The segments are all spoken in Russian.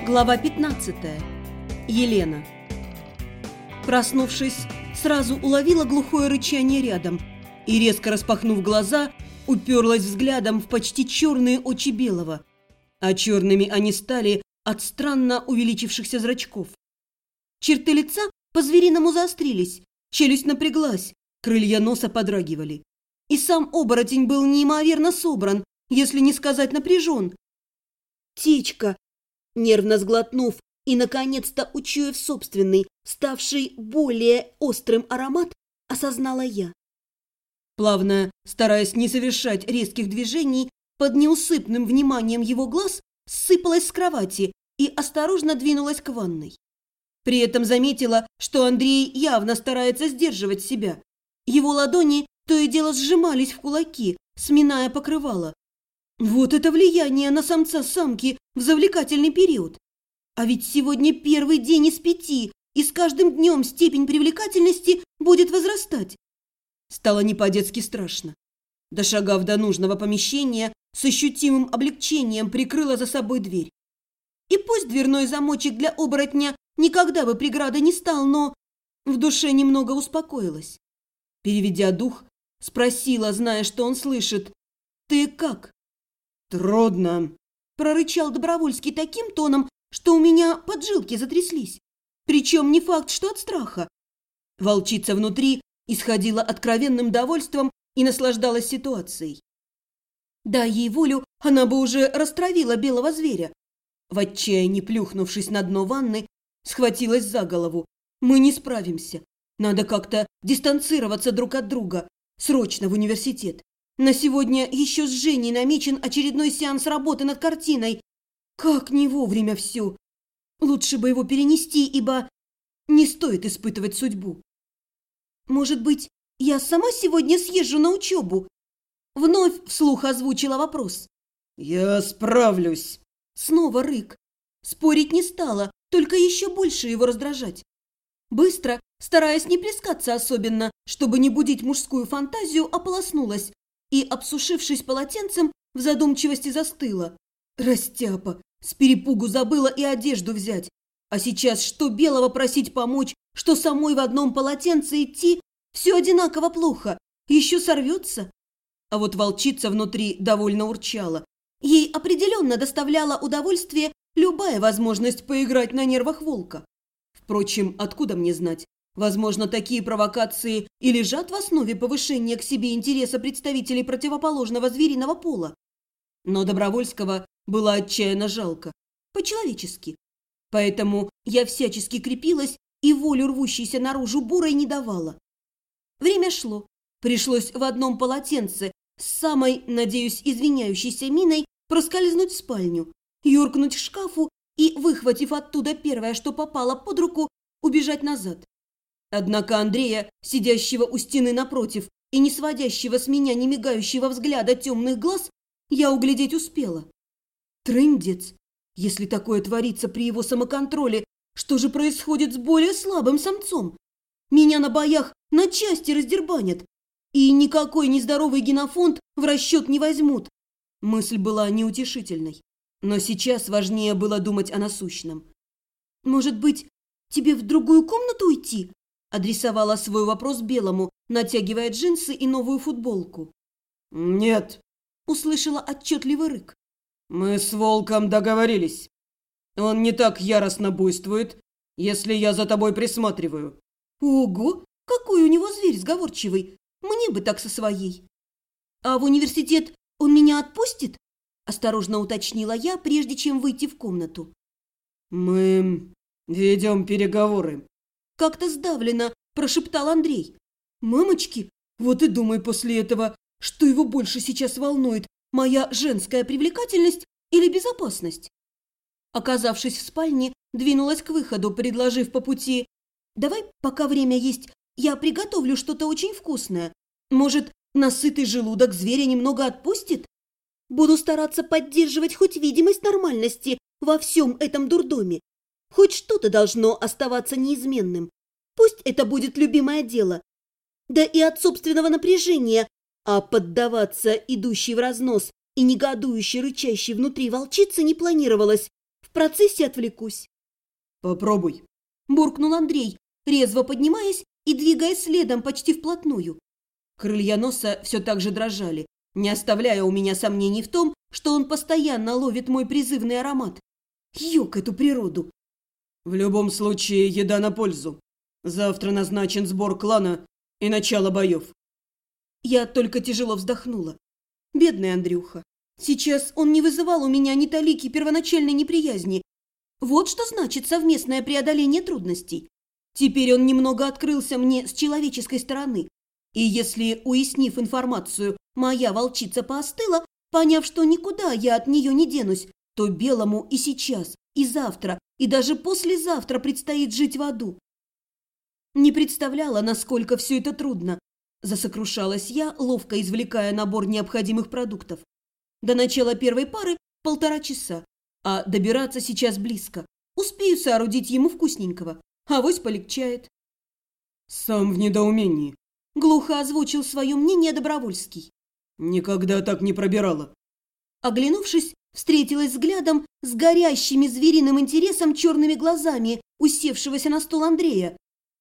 Глава 15. Елена. Проснувшись, сразу уловила глухое рычание рядом и, резко распахнув глаза, уперлась взглядом в почти черные очи Белого, а черными они стали от странно увеличившихся зрачков. Черты лица по-звериному заострились, челюсть напряглась, крылья носа подрагивали. И сам оборотень был неимоверно собран, если не сказать напряжен. «Течка!» Нервно сглотнув и, наконец-то, учуяв собственный, ставший более острым аромат, осознала я. Плавно, стараясь не совершать резких движений, под неусыпным вниманием его глаз сыпалась с кровати и осторожно двинулась к ванной. При этом заметила, что Андрей явно старается сдерживать себя. Его ладони то и дело сжимались в кулаки, сминая покрывало. Вот это влияние на самца-самки в завлекательный период. А ведь сегодня первый день из 5, и с каждым днем степень привлекательности будет возрастать. Стало не по-детски страшно. Дошагав до нужного помещения, с ощутимым облегчением прикрыла за собой дверь. И пусть дверной замочек для оборотня никогда бы преградой не стал, но в душе немного успокоилась. Переведя дух, спросила, зная, что он слышит: «Ты как?» «Трудно», – прорычал Добровольский таким тоном, что у меня поджилки затряслись. Причем не факт, что от страха. Волчица внутри исходила откровенным довольством и наслаждалась ситуацией. Дай ей волю, она бы уже растравила белого зверя. В отчаянии плюхнувшись на дно ванны, схватилась за голову. Мы не справимся. Надо как-то дистанцироваться друг от друга. Срочно в университет. На сегодня еще с Женей намечен очередной сеанс работы над картиной. Как не вовремя все. Лучше бы его перенести, ибо не стоит испытывать судьбу. Может быть, я сама сегодня съезжу на учебу? Вновь вслух озвучила вопрос. «Я справлюсь!» Снова рык. Спорить не стала, только еще больше его раздражать. Быстро, стараясь не плескаться особенно, чтобы не будить мужскую фантазию, ополоснулась и, обсушившись полотенцем, в задумчивости застыла. Растяпа, с перепугу забыла и одежду взять. А сейчас что Белого просить помочь, что самой в одном полотенце идти, все одинаково плохо, еще сорвется. А вот волчица внутри довольно урчала. Ей определенно доставляла удовольствие любая возможность поиграть на нервах волка. Впрочем, откуда мне знать? Возможно, такие провокации и лежат в основе повышения к себе интереса представителей противоположного звериного пола. Но Добровольского было отчаянно жалко, по-человечески. Поэтому я всячески крепилась и волю рвущейся наружу бурой не давала. Время шло. Пришлось в одном полотенце с самой, надеюсь, извиняющейся миной проскользнуть в спальню, юркнуть к шкафу и, выхватив оттуда первое, что попало под руку, убежать назад. Однако Андрея, сидящего у стены напротив и не сводящего с меня не мигающего взгляда темных глаз, я углядеть успела. Трындец! Если такое творится при его самоконтроле, что же происходит с более слабым самцом? Меня на боях на части раздербанят, и никакой нездоровый генофонд в расчет не возьмут. Мысль была неутешительной, но сейчас важнее было думать о насущном. «Может быть, тебе в другую комнату уйти?» Адресовала свой вопрос Белому, натягивая джинсы и новую футболку. «Нет», – услышала отчетливый рык. «Мы с волком договорились. Он не так яростно буйствует, если я за тобой присматриваю». «Ого, какой у него зверь сговорчивый! Мне бы так со своей!» «А в университет он меня отпустит?» – осторожно уточнила я, прежде чем выйти в комнату. «Мы ведем переговоры», – как-то сдавленно прошептал Андрей. «Мамочки, вот и думай после этого, что его больше сейчас волнует, моя женская привлекательность или безопасность?» Оказавшись в спальне, двинулась к выходу, предложив по пути: «Давай, пока время есть, я приготовлю что-то очень вкусное. Может, насытый желудок зверя немного отпустит? Буду стараться поддерживать хоть видимость нормальности во всем этом дурдоме. Хоть что-то должно оставаться неизменным. Пусть это будет любимое дело. Да и от собственного напряжения, а поддаваться идущей в разнос и негодующе рычащей внутри волчицы не планировалось. В процессе отвлекусь. Попробуй. Буркнул Андрей, резво поднимаясь и двигаясь следом почти вплотную. Крылья носа все так же дрожали, не оставляя у меня сомнений в том, что он постоянно ловит мой призывный аромат. Ёк эту природу! В любом случае, еда на пользу. Завтра назначен сбор клана и начало боев. Я только тяжело вздохнула. Бедный Андрюха. Сейчас он не вызывал у меня ни талики первоначальной неприязни. Вот что значит совместное преодоление трудностей. Теперь он немного открылся мне с человеческой стороны. И если, уяснив информацию, моя волчица поостыла, поняв, что никуда я от нее не денусь, то Белому и сейчас, и завтра, и даже послезавтра предстоит жить в аду. Не представляла, насколько все это трудно. Засокрушалась я, ловко извлекая набор необходимых продуктов. До начала первой пары 1,5 часа, а добираться сейчас близко. Успею соорудить ему вкусненького, авось полегчает. Сам в недоумении. Глухо озвучил свое мнение Добровольский. Никогда так не пробирала. Оглянувшись, встретилась взглядом с горящими звериным интересом черными глазами усевшегося на стол Андрея.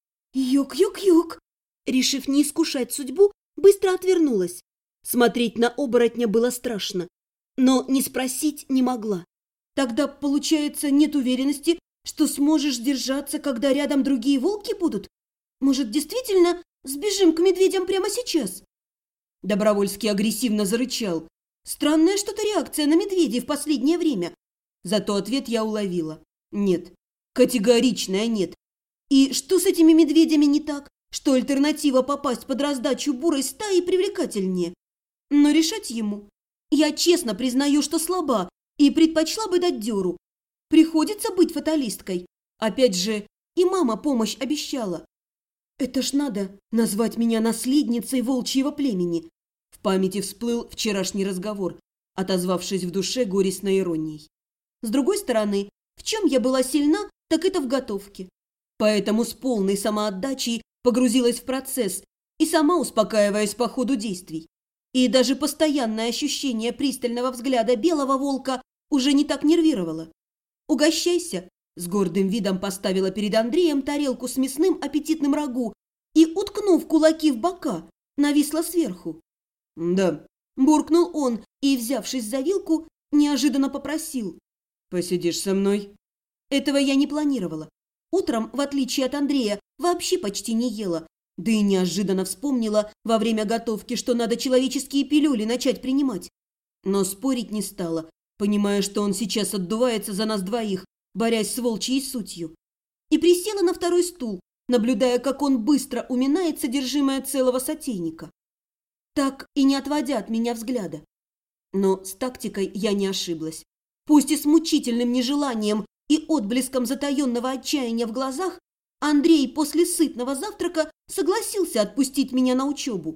Юк-юк-юк! Решив не искушать судьбу, быстро отвернулась. Смотреть на оборотня было страшно, но не спросить не могла. Тогда, получается, нет уверенности, что сможешь держаться, когда рядом другие волки будут? Может, действительно сбежим к медведям прямо сейчас? Добровольский агрессивно зарычал. Странная что-то реакция на медведей в последнее время. Зато ответ я уловила. Нет. Категоричное нет. И что с этими медведями не так? Что альтернатива попасть под раздачу бурой стаи привлекательнее? Но решать ему. Я честно признаю, что слаба и предпочла бы дать дёру. Приходится быть фаталисткой. Опять же, и мама помощь обещала. Это ж надо назвать меня наследницей волчьего племени. В памяти всплыл вчерашний разговор, отозвавшись в душе горестной иронией. С другой стороны, в чем я была сильна, так это в готовке. Поэтому с полной самоотдачей погрузилась в процесс и сама успокаиваясь по ходу действий. И даже постоянное ощущение пристального взгляда белого волка уже не так нервировало. «Угощайся!» – с гордым видом поставила перед Андреем тарелку с мясным аппетитным рагу и, уткнув кулаки в бока, нависла сверху. Да. Буркнул он и, взявшись за вилку, неожиданно попросил. Посидишь со мной? Этого я не планировала. Утром, в отличие от Андрея, вообще почти не ела. Да и неожиданно вспомнила во время готовки, что надо человеческие пилюли начать принимать. Но спорить не стала, понимая, что он сейчас отдувается за нас двоих, борясь с волчьей сутью. И присела на второй стул, наблюдая, как он быстро уминает содержимое целого сотейника. Так и не отводя от меня взгляда. Но с тактикой я не ошиблась. Пусть и с мучительным нежеланием и отблеском затаенного отчаяния в глазах, Андрей после сытного завтрака согласился отпустить меня на учебу.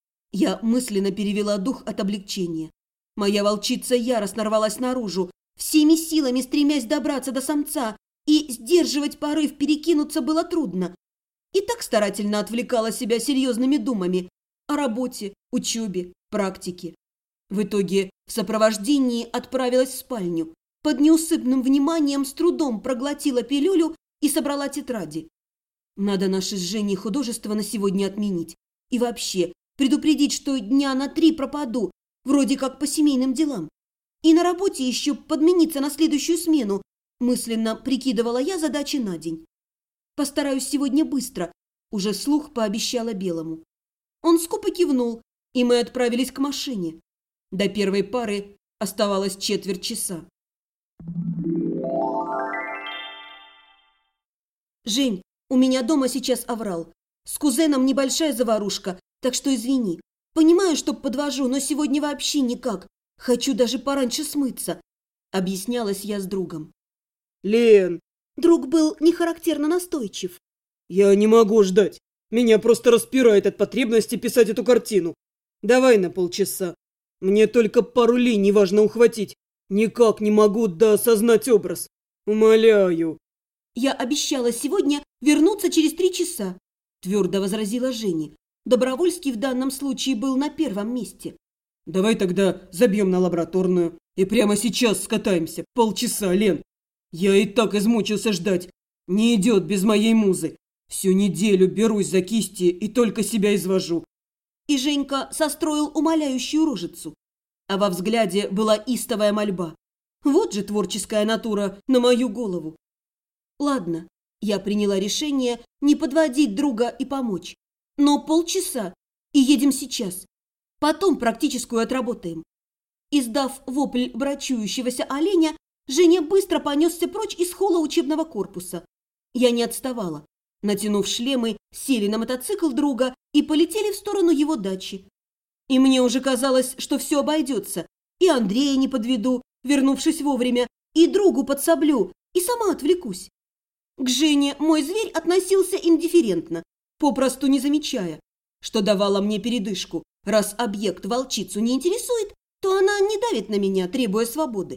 Я мысленно перевела дух от облегчения. Моя волчица яростно рвалась наружу, всеми силами стремясь добраться до самца, и сдерживать порыв перекинуться было трудно. И так старательно отвлекала себя серьезными думами о работе, учебе, практике. В итоге в сопровождении отправилась в спальню, под неусыпным вниманием с трудом проглотила пилюлю и собрала тетради. Надо наше с Женей художество на сегодня отменить. И вообще предупредить, что дня на 3 пропаду, вроде как по семейным делам. И на работе еще подмениться на следующую смену, мысленно прикидывала я задачи на день. Постараюсь сегодня быстро, уже вслух пообещала Белому. Он скупо кивнул, и мы отправились к машине. До первой пары оставалось 1/4 часа. «Жень, у меня дома сейчас аврал. С кузеном небольшая заварушка, так что извини. Понимаю, что подвожу, но сегодня вообще никак. Хочу даже пораньше смыться», – объяснялась я с другом. Лен! Друг был нехарактерно настойчив. Я не могу ждать. Меня просто распирает от потребности писать эту картину. Давай на полчаса. Мне только пару линий важно ухватить. Никак не могу осознать образ. Умоляю. «Я обещала сегодня вернуться через 3 часа», – твердо возразила Женя. Добровольский в данном случае был на первом месте. Давай тогда забьем на лабораторную и прямо сейчас скатаемся. Полчаса, Лен. Я и так измучился ждать. Не идет без моей музы. Всю неделю берусь за кисти и только себя извожу. И Женька состроил умоляющую рожицу. А во взгляде была истовая мольба. Вот же творческая натура на мою голову. Ладно, я приняла решение не подводить друга и помочь. Но полчаса, и едем сейчас. Потом практическую отработаем. Издав вопль брачующегося оленя, Женя быстро понесся прочь из холла учебного корпуса. Я не отставала. Натянув шлемы, сели на мотоцикл друга и полетели в сторону его дачи. И мне уже казалось, что все обойдется. И Андрея не подведу, вернувшись вовремя, и другу подсоблю, и сама отвлекусь. К Жене мой зверь относился индифферентно, попросту не замечая, что давала мне передышку. Раз объект волчицу не интересует, то она не давит на меня, требуя свободы.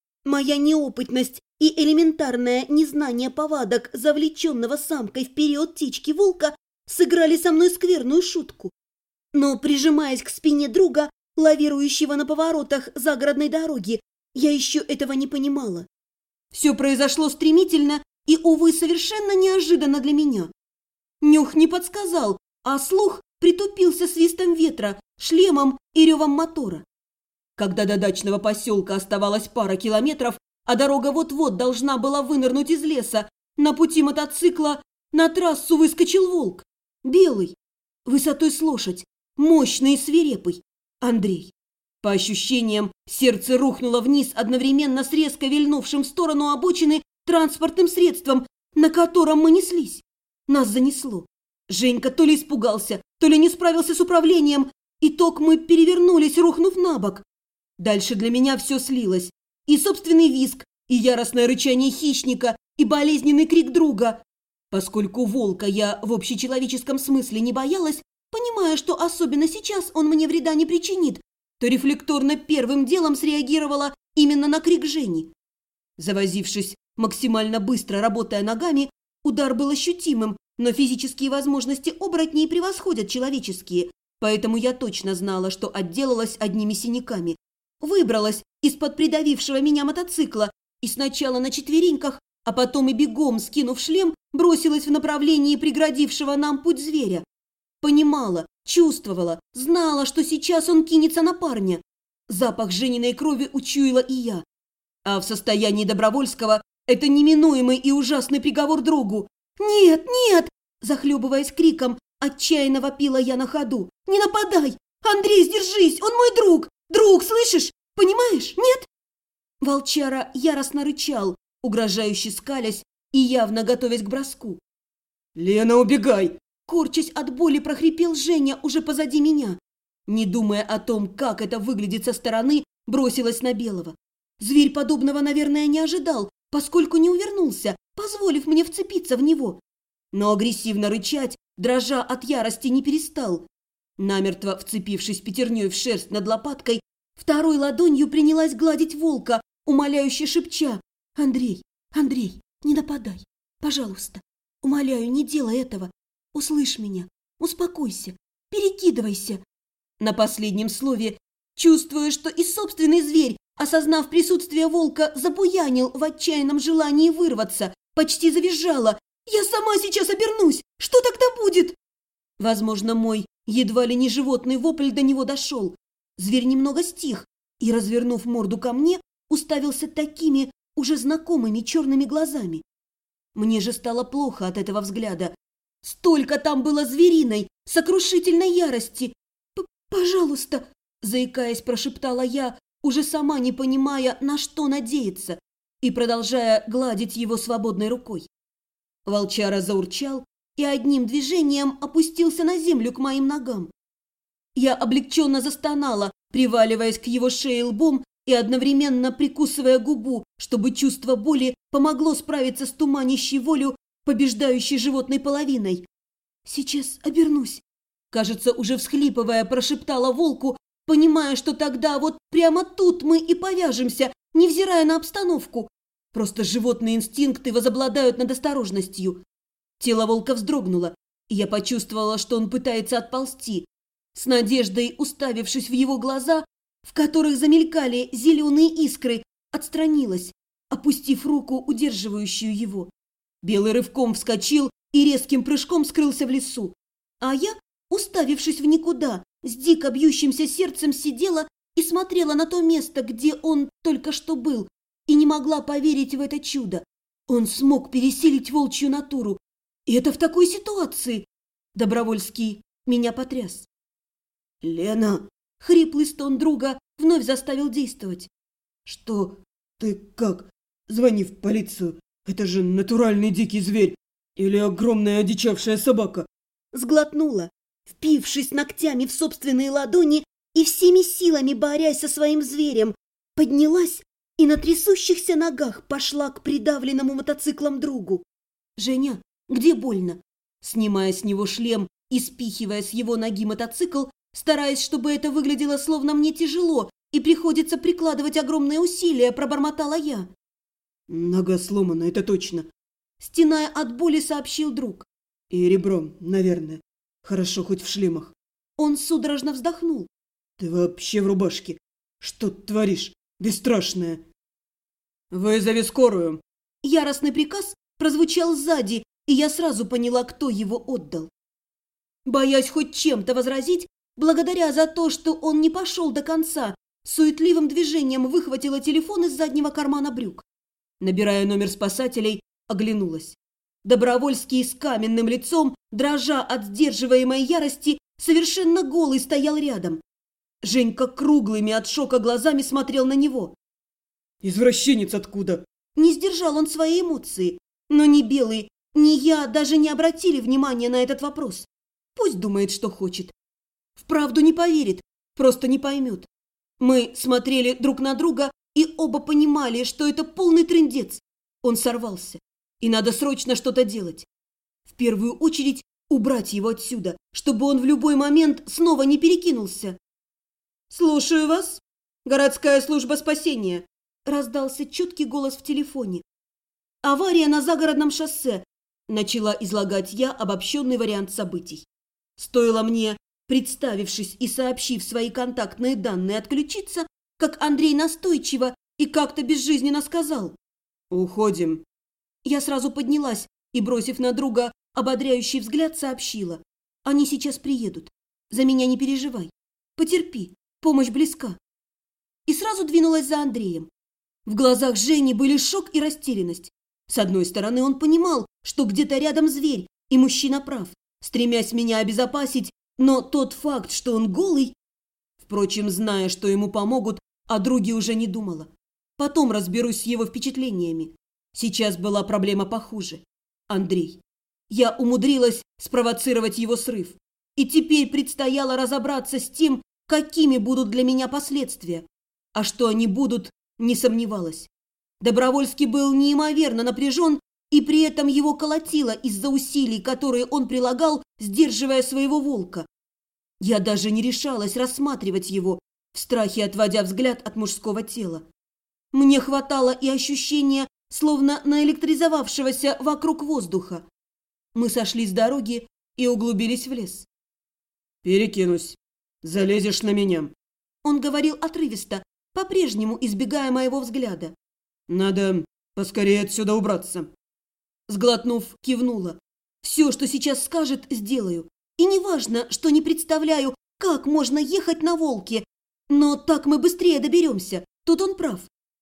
Моя неопытность и элементарное незнание повадок завлеченного самкой в период течки волка сыграли со мной скверную шутку. Но, прижимаясь к спине друга, лавирующего на поворотах загородной дороги, я еще этого не понимала. Все произошло стремительно и, увы, совершенно неожиданно для меня. Нюх не подсказал, а слух притупился свистом ветра, шлемом и ревом мотора. Когда до дачного поселка оставалось пара километров, а дорога вот-вот должна была вынырнуть из леса, на пути мотоцикла на трассу выскочил волк. Белый, высотой с лошадь, мощный и свирепый. Андрей. По ощущениям, сердце рухнуло вниз одновременно с резко вильнувшим в сторону обочины транспортным средством, на котором мы неслись. Нас занесло. Женька то ли испугался, то ли не справился с управлением. Итог: мы перевернулись, рухнув на бок. Дальше для меня все слилось. И собственный визг, и яростное рычание хищника, и болезненный крик друга. Поскольку волка я в общечеловеческом смысле не боялась, понимая, что особенно сейчас он мне вреда не причинит, то рефлекторно первым делом среагировала именно на крик Жени. Завозившись, максимально быстро работая ногами, удар был ощутимым, но физические возможности оборотней превосходят человеческие, поэтому я точно знала, что отделалась одними синяками. Выбралась из-под придавившего меня мотоцикла и сначала на четвереньках, а потом и бегом, скинув шлем, бросилась в направлении преградившего нам путь зверя. Понимала, чувствовала, знала, что сейчас он кинется на парня. Запах Жениной крови учуяла и я. А в состоянии Добровольского это неминуемый и ужасный приговор другу. «Нет, нет!» – захлебываясь криком, отчаянно вопила я на ходу. «Не нападай! Андрей, сдержись! Он мой друг! Друг, слышишь? Понимаешь? Нет?» Волчара яростно рычал, угрожающе скалясь и явно готовясь к броску. «Лена, убегай!» Корчась от боли, прохрипел Женя уже позади меня. Не думая о том, как это выглядит со стороны, бросилась на Белого. Зверь подобного, наверное, не ожидал, поскольку не увернулся, позволив мне вцепиться в него. Но агрессивно рычать, дрожа от ярости, не перестал. Намертво вцепившись пятерней в шерсть над лопаткой, второй ладонью принялась гладить волка, умоляюще шепча: «Андрей, Андрей, не нападай, пожалуйста, умоляю, не делай этого. Услышь меня, успокойся, перекидывайся». На последнем слове, чувствуя, что и собственный зверь, осознав присутствие волка, забуянил в отчаянном желании вырваться, почти завизжала: «Я сама сейчас обернусь! Что тогда будет?» Возможно, мой едва ли не животный вопль до него дошел. Зверь немного стих и, развернув морду ко мне, уставился такими уже знакомыми черными глазами. Мне же стало плохо от этого взгляда. Столько там было звериной, сокрушительной ярости. «Пожалуйста», – заикаясь, прошептала я, уже сама не понимая, на что надеяться, и продолжая гладить его свободной рукой. Волчара заурчал и одним движением опустился на землю к моим ногам. Я облегченно застонала, приваливаясь к его шее лбом и одновременно прикусывая губу, чтобы чувство боли помогло справиться с туманящей волю побеждающей животной половиной. «Сейчас обернусь», – кажется, уже всхлипывая, прошептала волку, понимая, что тогда вот прямо тут мы и повяжемся, невзирая на обстановку. Просто животные инстинкты возобладают над осторожностью. Тело волка вздрогнуло, и я почувствовала, что он пытается отползти. С надеждой, уставившись в его глаза, в которых замелькали зеленые искры, отстранилась опустив руку, удерживающую его. Белый рывком вскочил и резким прыжком скрылся в лесу. А я, уставившись в никуда, с дико бьющимся сердцем сидела и смотрела на то место, где он только что был, и не могла поверить в это чудо. Он смог пересилить волчью натуру. И это в такой ситуации. Добровольский меня потряс. «Лена!» — хриплый стон друга вновь заставил действовать. «Что? Ты как? Звони в полицию. Это же натуральный дикий зверь. Или огромная одичавшая собака». Сглотнула, впившись ногтями в собственные ладони и всеми силами борясь со своим зверем, поднялась и на трясущихся ногах пошла к придавленному мотоциклом другу. «Женя, где больно?» Снимая с него шлем и спихивая с его ноги мотоцикл, стараясь, чтобы это выглядело словно мне тяжело и приходится прикладывать огромные усилия, пробормотала я. «Нога сломана, это точно», — стеная от боли, сообщил друг. «И ребро, наверное. Хорошо, хоть в шлемах». Он судорожно вздохнул. «Ты вообще в рубашке? Что ты творишь? Бесстрашная!» «Вызови скорую!» Яростный приказ прозвучал сзади, и я сразу поняла, кто его отдал. Боясь хоть чем-то возразить, благодаря за то, что он не пошел до конца, суетливым движением выхватила телефон из заднего кармана брюк. Набирая номер спасателей, оглянулась. Добровольский с каменным лицом, дрожа от сдерживаемой ярости, совершенно голый стоял рядом. Женька круглыми от шока глазами смотрел на него. «Извращенец откуда?» Не сдержал он свои эмоции, но ни Белый, ни я даже не обратили внимания на этот вопрос. Пусть думает, что хочет. Вправду не поверит, просто не поймет. Мы смотрели друг на друга и оба понимали, что это полный трындец. Он сорвался, и надо срочно что-то делать. В первую очередь убрать его отсюда, чтобы он в любой момент снова не перекинулся. «Слушаю вас. Городская служба спасения», – раздался четкий голос в телефоне. «Авария на загородном шоссе», – начала излагать я обобщенный вариант событий. Стоило мне, представившись и сообщив свои контактные данные, отключиться, как Андрей настойчиво и как-то безжизненно сказал: «Уходим». Я сразу поднялась и, бросив на друга ободряющий взгляд, сообщила: «Они сейчас приедут. За меня не переживай. Потерпи, помощь близка». И сразу двинулась за Андреем. В глазах Жени были шок и растерянность. С одной стороны, он понимал, что где-то рядом зверь, и мужчина прав, стремясь меня обезопасить, но тот факт, что он голый... Впрочем, зная, что ему помогут, о друге уже не думала. Потом разберусь с его впечатлениями. Сейчас была проблема похуже. Андрей. Я умудрилась спровоцировать его срыв. И теперь предстояло разобраться с тем, какими будут для меня последствия. А что они будут, не сомневалась. Добровольский был неимоверно напряжен, и при этом его колотило из-за усилий, которые он прилагал, сдерживая своего волка. Я даже не решалась рассматривать его, в страхе отводя взгляд от мужского тела. Мне хватало и ощущения, словно наэлектризовавшегося вокруг воздуха. Мы сошли с дороги и углубились в лес. «Перекинусь. Залезешь на меня». Он говорил отрывисто, по-прежнему избегая моего взгляда. «Надо поскорее отсюда убраться». Сглотнув, кивнула. «Все, что сейчас скажет, сделаю. И неважно, что не представляю, как можно ехать на волке, но так мы быстрее доберемся. Тут он прав».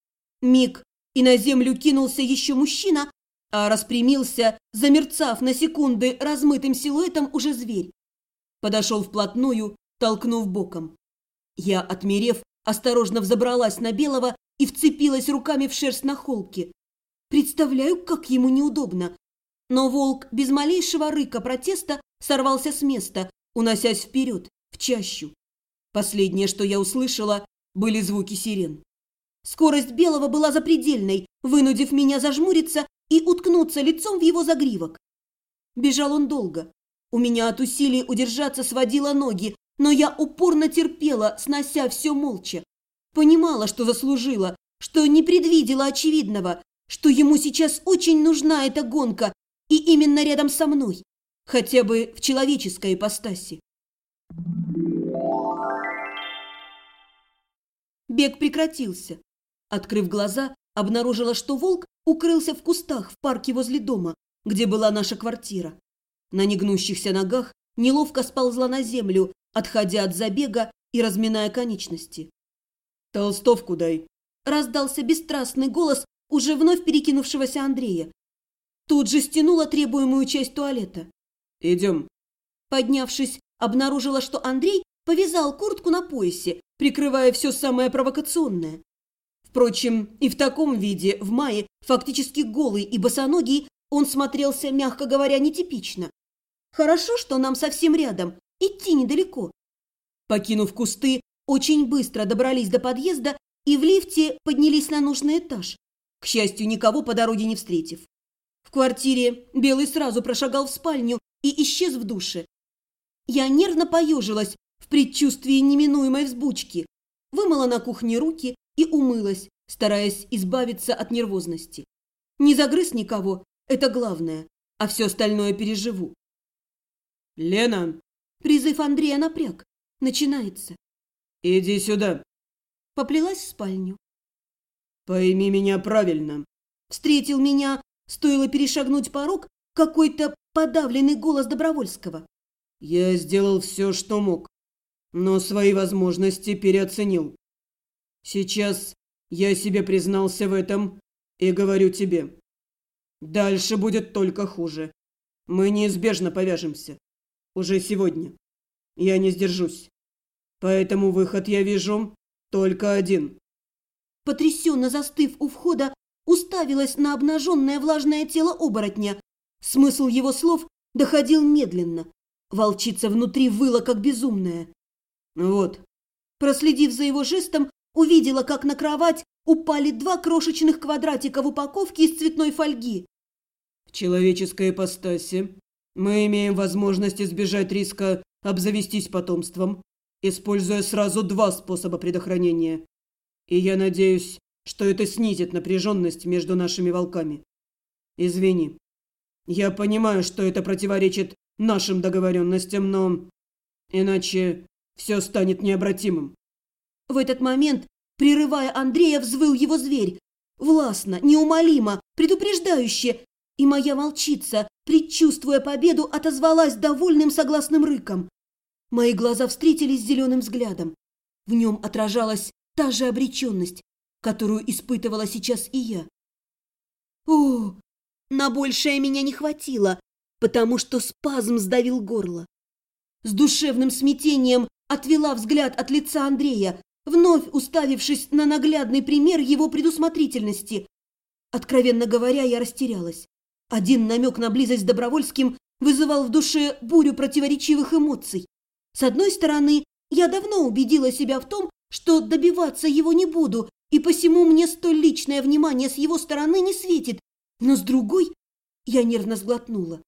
Миг, и на землю кинулся еще мужчина, а распрямился, замерцав на секунды размытым силуэтом уже зверь. Подошел вплотную, толкнув боком. Я, отмерев, осторожно взобралась на Белого и вцепилась руками в шерсть на холке. Представляю, как ему неудобно. Но волк без малейшего рыка протеста сорвался с места, уносясь вперед, в чащу. Последнее, что я услышала, были звуки сирен. Скорость Белого была запредельной, вынудив меня зажмуриться и уткнуться лицом в его загривок. Бежал он долго. У меня от усилий удержаться сводило ноги, но я упорно терпела, снося все молча. Понимала, что заслужила, что не предвидела очевидного, что ему сейчас очень нужна эта гонка, и именно рядом со мной, хотя бы в человеческой ипостаси. Бег прекратился. Открыв глаза, Обнаружила, что волк укрылся в кустах в парке возле дома, где была наша квартира. На негнущихся ногах неловко сползла на землю, отходя от забега и разминая конечности. «Толстовку дай», – раздался бесстрастный голос уже вновь перекинувшегося Андрея. Тут же стянула требуемую часть туалета. «Идем». Поднявшись, обнаружила, что Андрей повязал куртку на поясе, прикрывая все самое провокационное. Впрочем, и в таком виде, в мае, фактически голый и босоногий, он смотрелся, мягко говоря, нетипично. Хорошо, что нам совсем рядом, идти недалеко. Покинув кусты, очень быстро добрались до подъезда и в лифте поднялись на нужный этаж, к счастью, никого по дороге не встретив. В квартире Белый сразу прошагал в спальню и исчез в душе. Я нервно поежилась в предчувствии неминуемой взбучки, вымыла на кухне руки и умылась, стараясь избавиться от нервозности. Не загрыз никого, это главное, а все остальное переживу. «Лена!» Призыв Андрея напряг. Начинается. «Иди сюда!» Поплелась в спальню. «Пойми меня правильно!» Встретил меня, стоило перешагнуть порог, какой-то подавленный голос Добровольского. «Я сделал все, что мог, но свои возможности переоценил. Сейчас я себе признался в этом и говорю тебе. Дальше будет только хуже. Мы неизбежно повяжемся. Уже сегодня. Я не сдержусь. Поэтому выход я вижу только один». Потрясенно застыв у входа, уставилась на обнаженное влажное тело оборотня. Смысл его слов доходил медленно. Волчица внутри выла, как безумная. «Вот». Проследив за его жестом, увидела, как на кровать упали 2 крошечных квадратика в упаковке из цветной фольги. «В человеческой ипостаси мы имеем возможность избежать риска обзавестись потомством, используя сразу 2 способа предохранения. И я надеюсь, что это снизит напряженность между нашими волками. Извини. Я понимаю, что это противоречит нашим договоренностям, но иначе все станет необратимым». В этот момент, прерывая Андрея, взвыл его зверь. Властно, неумолимо, предупреждающе. И моя волчица, предчувствуя победу, отозвалась довольным согласным рыком. Мои глаза встретились с зеленым взглядом. В нем отражалась та же обреченность, которую испытывала сейчас и я. О, на большее меня не хватило, потому что спазм сдавил горло. С душевным смятением отвела взгляд от лица Андрея, вновь уставившись на наглядный пример его предусмотрительности. Откровенно говоря, я растерялась. Один намек на близость с Добровольским вызывал в душе бурю противоречивых эмоций. С одной стороны, я давно убедила себя в том, что добиваться его не буду, и посему мне столь личное внимание с его стороны не светит. Но с другой, я нервно сглотнула.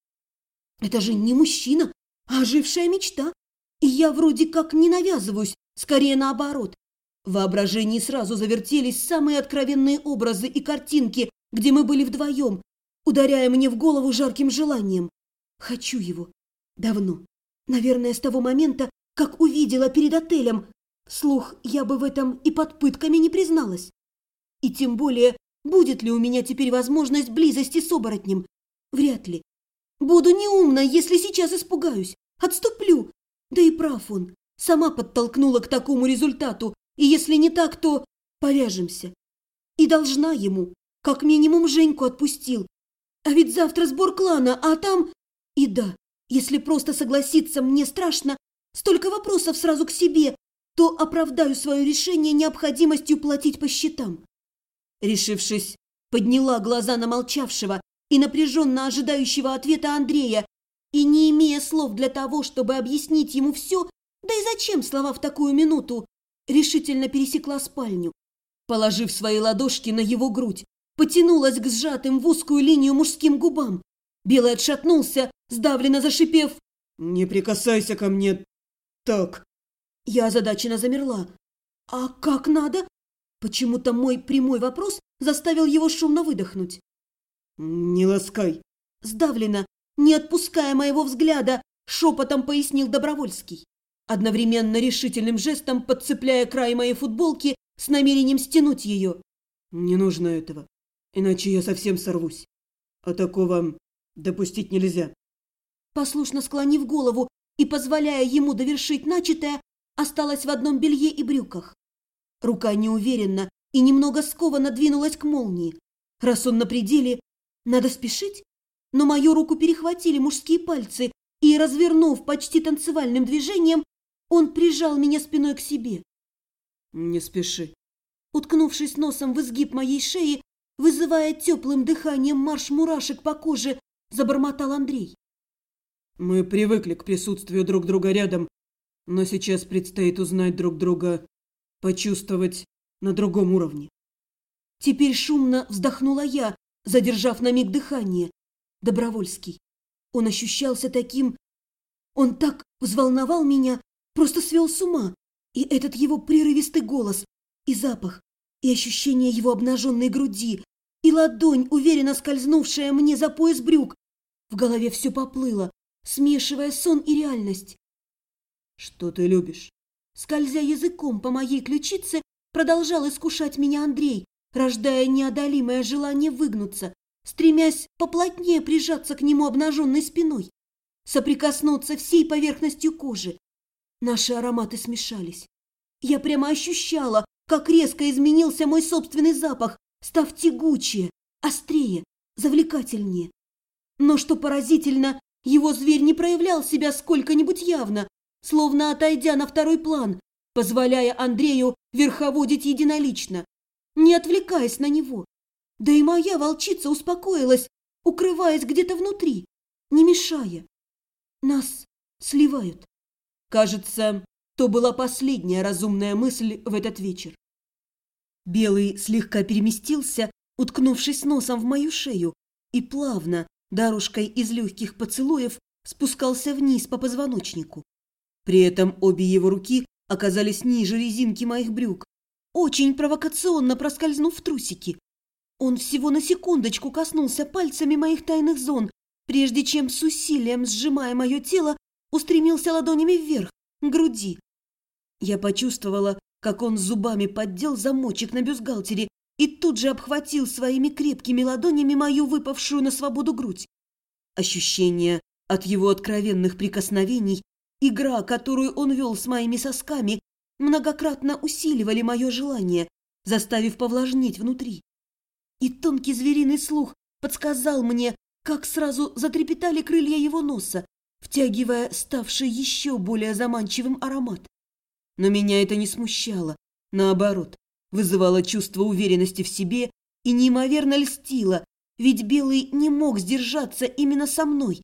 Это же не мужчина, а ожившая мечта. И я вроде как не навязываюсь, скорее наоборот. В воображении сразу завертелись самые откровенные образы и картинки, где мы были вдвоем, ударяя мне в голову жарким желанием. Хочу его. Давно. Наверное, с того момента, как увидела перед отелем. Вслух я бы в этом и под пытками не призналась. И тем более, будет ли у меня теперь возможность близости с оборотнем? Вряд ли. Буду неумна, если сейчас испугаюсь. Отступлю. Да и прав он. Сама подтолкнула к такому результату. И если не так, то повяжемся. И должна ему. Как минимум Женьку отпустил. А ведь завтра сбор клана, а там... И да, если просто согласиться мне страшно, столько вопросов сразу к себе, то оправдаю свое решение необходимостью платить по счетам. Решившись, подняла глаза на молчавшего и напряженно ожидающего ответа Андрея, и, не имея слов для того, чтобы объяснить ему все, да и зачем слова в такую минуту, решительно пересекла спальню. Положив свои ладошки на его грудь, потянулась к сжатым в узкую линию мужским губам. Белый отшатнулся, сдавленно зашипев: «Не прикасайся ко мне так». Я озадаченно замерла. «А как надо?» Почему-то мой прямой вопрос заставил его шумно выдохнуть. «Не ласкай». Сдавленно, не отпуская моего взгляда, шепотом пояснил Добровольский, одновременно решительным жестом подцепляя край моей футболки с намерением стянуть ее. Не нужно этого, иначе я совсем сорвусь. А такого допустить нельзя. Послушно склонив голову и позволяя ему довершить начатое, осталась в одном белье и брюках. Рука неуверенно и немного скованно двинулась к молнии. Раз он на пределе, надо спешить. Но мою руку перехватили мужские пальцы, и, развернув почти танцевальным движением, он прижал меня спиной к себе. Не спеши. Уткнувшись носом в изгиб моей шеи, вызывая теплым дыханием марш мурашек по коже, забормотал Андрей. Мы привыкли к присутствию друг друга рядом, но сейчас предстоит узнать друг друга, почувствовать на другом уровне. Теперь шумно вздохнула я, задержав на миг дыхание. Добровольский. Он ощущался таким... Он так взволновал меня, просто свел с ума. И этот его прерывистый голос, и запах, и ощущение его обнаженной груди, и ладонь, уверенно скользнувшая мне за пояс брюк. В голове все поплыло, смешивая сон и реальность. Что ты любишь? Скользя языком по моей ключице, продолжал искушать меня Андрей, рождая неодолимое желание выгнуться, стремясь поплотнее прижаться к нему обнаженной спиной, соприкоснуться всей поверхностью кожи. Наши ароматы смешались. Я прямо ощущала, как резко изменился мой собственный запах, став тягучее, острее, завлекательнее. Но что поразительно, его зверь не проявлял себя сколько-нибудь явно, словно отойдя на второй план, позволяя Андрею верховодить единолично, не отвлекаясь на него. Да и моя волчица успокоилась, укрываясь где-то внутри, не мешая. Нас сливают. Кажется, то была последняя разумная мысль в этот вечер. Белый слегка переместился, уткнувшись носом в мою шею, и плавно, дорожкой из легких поцелуев, спускался вниз по позвоночнику. При этом обе его руки оказались ниже резинки моих брюк, очень провокационно проскользнув в трусики. Он всего на секундочку коснулся пальцами моих тайных зон, прежде чем с усилием, сжимая мое тело, устремился ладонями вверх, к груди. Я почувствовала, как он зубами поддел замочек на бюстгальтере и тут же обхватил своими крепкими ладонями мою выпавшую на свободу грудь. Ощущения от его откровенных прикосновений, игра, которую он вел с моими сосками, многократно усиливали мое желание, заставив повлажнеть внутри. И тонкий звериный слух подсказал мне, как сразу затрепетали крылья его носа, втягивая ставший еще более заманчивым аромат. Но меня это не смущало, наоборот, вызывало чувство уверенности в себе и неимоверно льстило, ведь Белый не мог сдержаться именно со мной.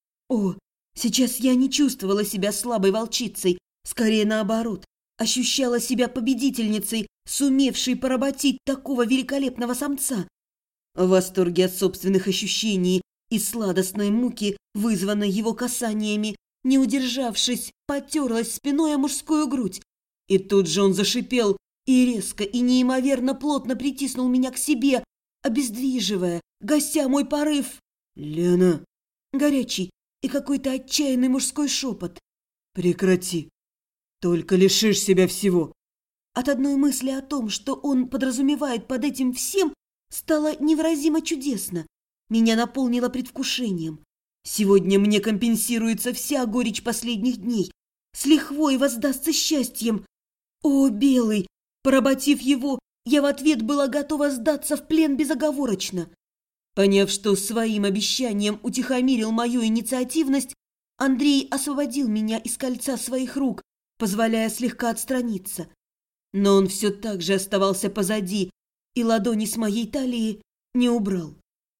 О, сейчас я не чувствовала себя слабой волчицей, скорее наоборот, ощущала себя победительницей, сумевшей поработить такого великолепного самца. В восторге от собственных ощущений и сладостной муки, вызванной его касаниями, не удержавшись, потерлась спиной о мужскую грудь. И тут же он зашипел и резко и неимоверно плотно притиснул меня к себе, обездвиживая, гася мой порыв. «Лена!» Горячий и какой-то отчаянный мужской шепот. «Прекрати! Только лишишь себя всего!» От одной мысли о том, что он подразумевает под этим всем, стало невыразимо чудесно. Меня наполнило предвкушением. Сегодня мне компенсируется вся горечь последних дней. С лихвой воздастся счастьем. О, Белый! Поработив его, я в ответ была готова сдаться в плен безоговорочно. Поняв, что своим обещанием утихомирил мою инициативность, Андрей освободил меня из кольца своих рук, позволяя слегка отстраниться. Но он все так же оставался позади, и ладони с моей талии не убрал.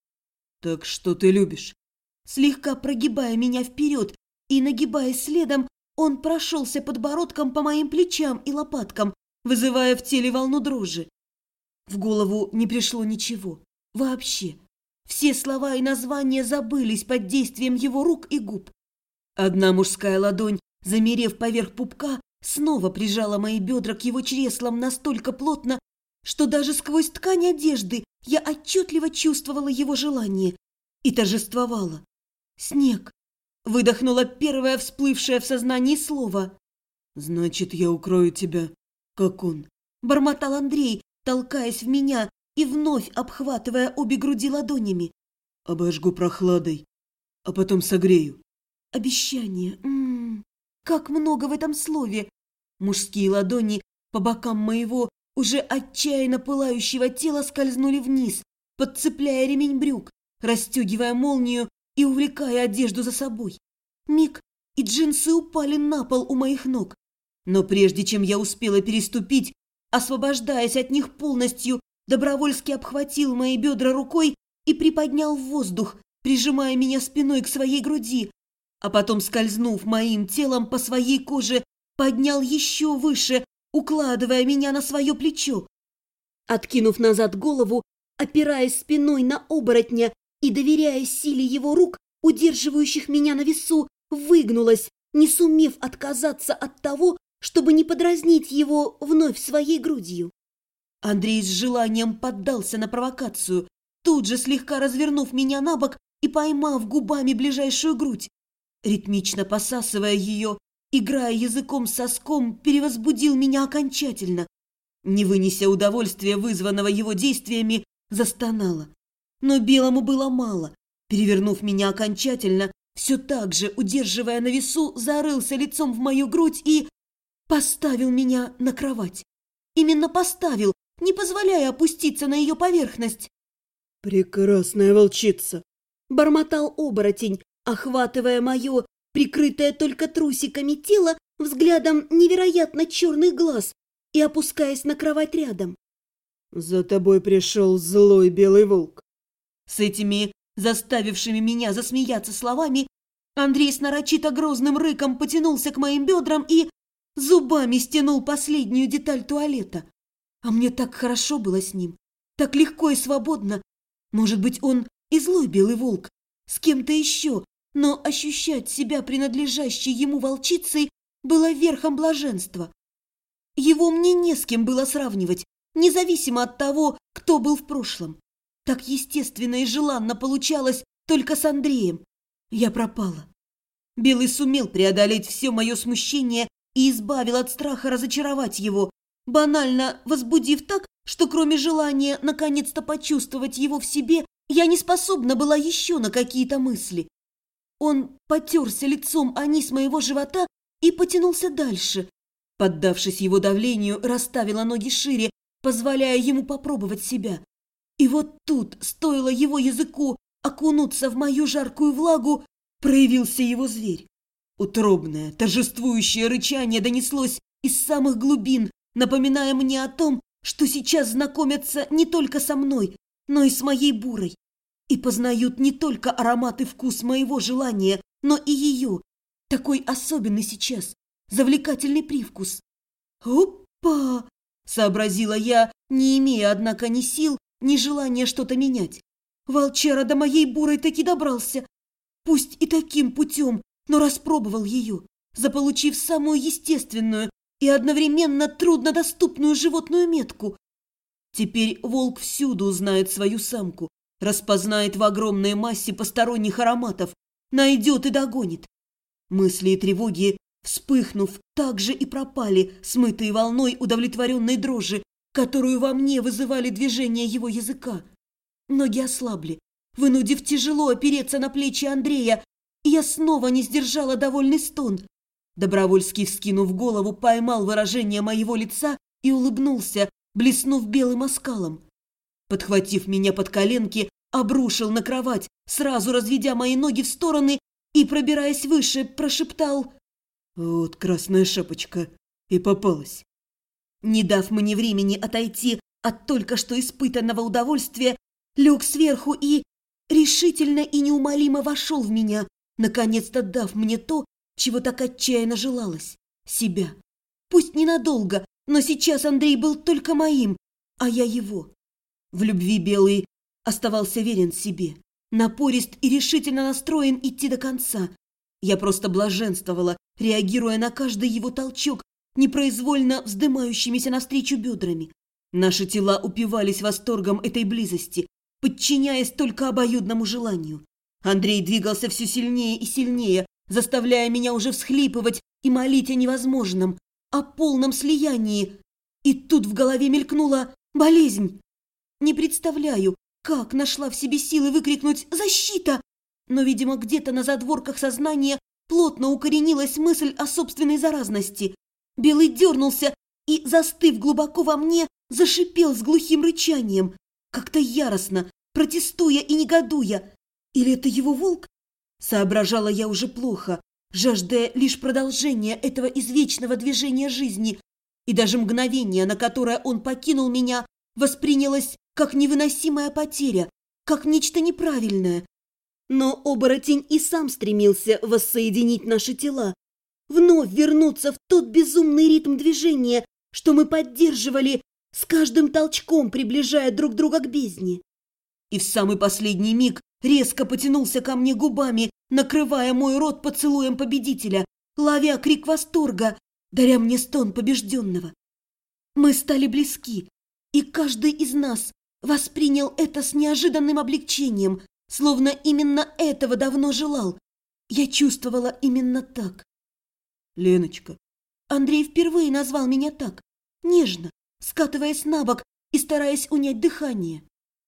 «Так что ты любишь?» Слегка прогибая меня вперед и нагибаясь следом, он прошелся подбородком по моим плечам и лопаткам, вызывая в теле волну дрожи. В голову не пришло ничего. Вообще. Все слова и названия забылись под действием его рук и губ. Одна мужская ладонь, замерев поверх пупка, снова прижала мои бедра к его чреслам настолько плотно, что даже сквозь ткань одежды я отчетливо чувствовала его желание и торжествовала. «Снег!» – выдохнула первое всплывшее в сознании слово. «Значит, я укрою тебя, как он», – бормотал Андрей, толкаясь в меня, и вновь обхватывая обе груди ладонями. Обожгу прохладой, а потом согрею. Обещание. Как много в этом слове. Мужские ладони по бокам моего уже отчаянно пылающего тела скользнули вниз, подцепляя ремень брюк, расстегивая молнию и увлекая одежду за собой. Миг, и джинсы упали на пол у моих ног. Но прежде чем я успела переступить, освобождаясь от них полностью, Добровольский обхватил мои бедра рукой и приподнял в воздух, прижимая меня спиной к своей груди, а потом, скользнув моим телом по своей коже, поднял еще выше, укладывая меня на свое плечо. Откинув назад голову, опираясь спиной на оборотня и доверяя силе его рук, удерживающих меня на весу, выгнулась, не сумев отказаться от того, чтобы не подразнить его вновь своей грудью. Андрей с желанием поддался на провокацию, тут же слегка развернув меня на бок и поймав губами ближайшую грудь. Ритмично посасывая ее, играя языком с соском, перевозбудил меня окончательно. Не вынеся удовольствия, вызванного его действиями, застонала. Но Белому было мало. Перевернув меня окончательно, все так же, удерживая на весу, зарылся лицом в мою грудь и поставил меня на кровать. Именно поставил, не позволяя опуститься на ее поверхность. «Прекрасная волчица!» – бормотал оборотень, охватывая мое, прикрытое только трусиками тело, взглядом невероятно черных глаз и опускаясь на кровать рядом. «За тобой пришел злой белый волк». С этими заставившими меня засмеяться словами Андрей с нарочито грозным рыком потянулся к моим бедрам и зубами стянул последнюю деталь туалета. А мне так хорошо было с ним, так легко и свободно. Может быть, он и злой белый волк, с кем-то еще, но ощущать себя принадлежащей ему волчицей было верхом блаженства. Его мне не с кем было сравнивать, независимо от того, кто был в прошлом. Так естественно и желанно получалось только с Андреем. Я пропала. Белый сумел преодолеть все мое смущение и избавил от страха разочаровать его, банально возбудив так, что кроме желания наконец-то почувствовать его в себе, я не способна была еще на какие-то мысли. Он потерся лицом о низ моего живота и потянулся дальше. Поддавшись его давлению, расставила ноги шире, позволяя ему попробовать себя. И вот тут, стоило его языку окунуться в мою жаркую влагу, проявился его зверь. Утробное, торжествующее рычание донеслось из самых глубин, напоминая мне о том, что сейчас знакомятся не только со мной, но и с моей бурой. И познают не только аромат и вкус моего желания, но и ее, такой особенный сейчас, завлекательный привкус. «Опа!» – сообразила я, не имея, однако, ни сил, ни желания что-то менять. Волчара до моей бурой таки добрался. Пусть и таким путем, но распробовал ее, заполучив самую естественную и одновременно труднодоступную животную метку. Теперь волк всюду узнает свою самку, распознает в огромной массе посторонних ароматов, найдет и догонит. Мысли и тревоги, вспыхнув, также и пропали, смытые волной удовлетворенной дрожи, которую во мне вызывали движения его языка. Ноги ослабли, вынудив тяжело опереться на плечи Андрея, и я снова не сдержала довольный стон. Добровольский, вскинув голову, поймал выражение моего лица и улыбнулся, блеснув белым оскалом. Подхватив меня под коленки, обрушил на кровать, сразу разведя мои ноги в стороны и, пробираясь выше, прошептал: «Вот красная шапочка, и попалась». Не дав мне времени отойти от только что испытанного удовольствия, лег сверху и решительно и неумолимо вошел в меня, наконец-то дав мне то, чего так отчаянно желалось – себя. Пусть ненадолго, но сейчас Андрей был только моим, а я его. В любви Белый оставался верен себе, напорист и решительно настроен идти до конца. Я просто блаженствовала, реагируя на каждый его толчок, непроизвольно вздымающимися навстречу бедрами. Наши тела упивались восторгом этой близости, подчиняясь только обоюдному желанию. Андрей двигался все сильнее и сильнее, заставляя меня уже всхлипывать и молить о невозможном, о полном слиянии. И тут в голове мелькнула болезнь. Не представляю, как нашла в себе силы выкрикнуть «Защита!», но, видимо, где-то на задворках сознания плотно укоренилась мысль о собственной заразности. Белый дернулся и, застыв глубоко во мне, зашипел с глухим рычанием, как-то яростно, протестуя и негодуя. Или это его волк? Соображала я уже плохо, жаждая лишь продолжения этого извечного движения жизни, и даже мгновение, на которое он покинул меня, воспринялось как невыносимая потеря, как нечто неправильное. Но оборотень и сам стремился воссоединить наши тела, вновь вернуться в тот безумный ритм движения, что мы поддерживали, с каждым толчком приближая друг друга к бездне. И в самый последний миг резко потянулся ко мне губами, накрывая мой рот поцелуем победителя, ловя крик восторга, даря мне стон побежденного. Мы стали близки, и каждый из нас воспринял это с неожиданным облегчением, словно именно этого давно желал. Я чувствовала именно так. Леночка. Андрей впервые назвал меня так, нежно, скатываясь на бок и стараясь унять дыхание.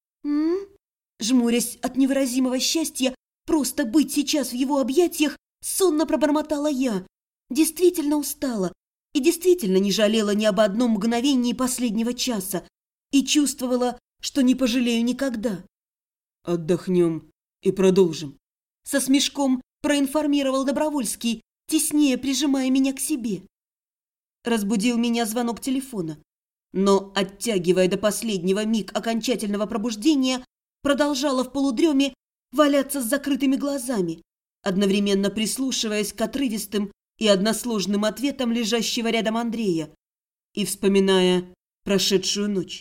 Жмурясь от невыразимого счастья, просто быть сейчас в его объятиях, сонно пробормотала я. Действительно устала и действительно не жалела ни об одном мгновении последнего часа и чувствовала, что не пожалею никогда. Отдохнем и продолжим. Со смешком проинформировал Добровольский, теснее прижимая меня к себе. Разбудил меня звонок телефона, но, оттягивая до последнего миг окончательного пробуждения, продолжала в полудреме валяться с закрытыми глазами, одновременно прислушиваясь к отрывистым и односложным ответам лежащего рядом Андрея и вспоминая прошедшую ночь.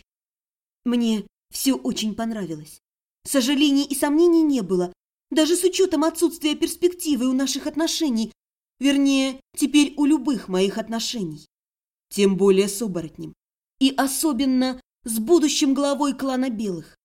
Мне все очень понравилось. Сожалений и сомнений не было, даже с учетом отсутствия перспективы у наших отношений, вернее, теперь у любых моих отношений. Тем более с оборотнем. И особенно с будущим главой клана Белых.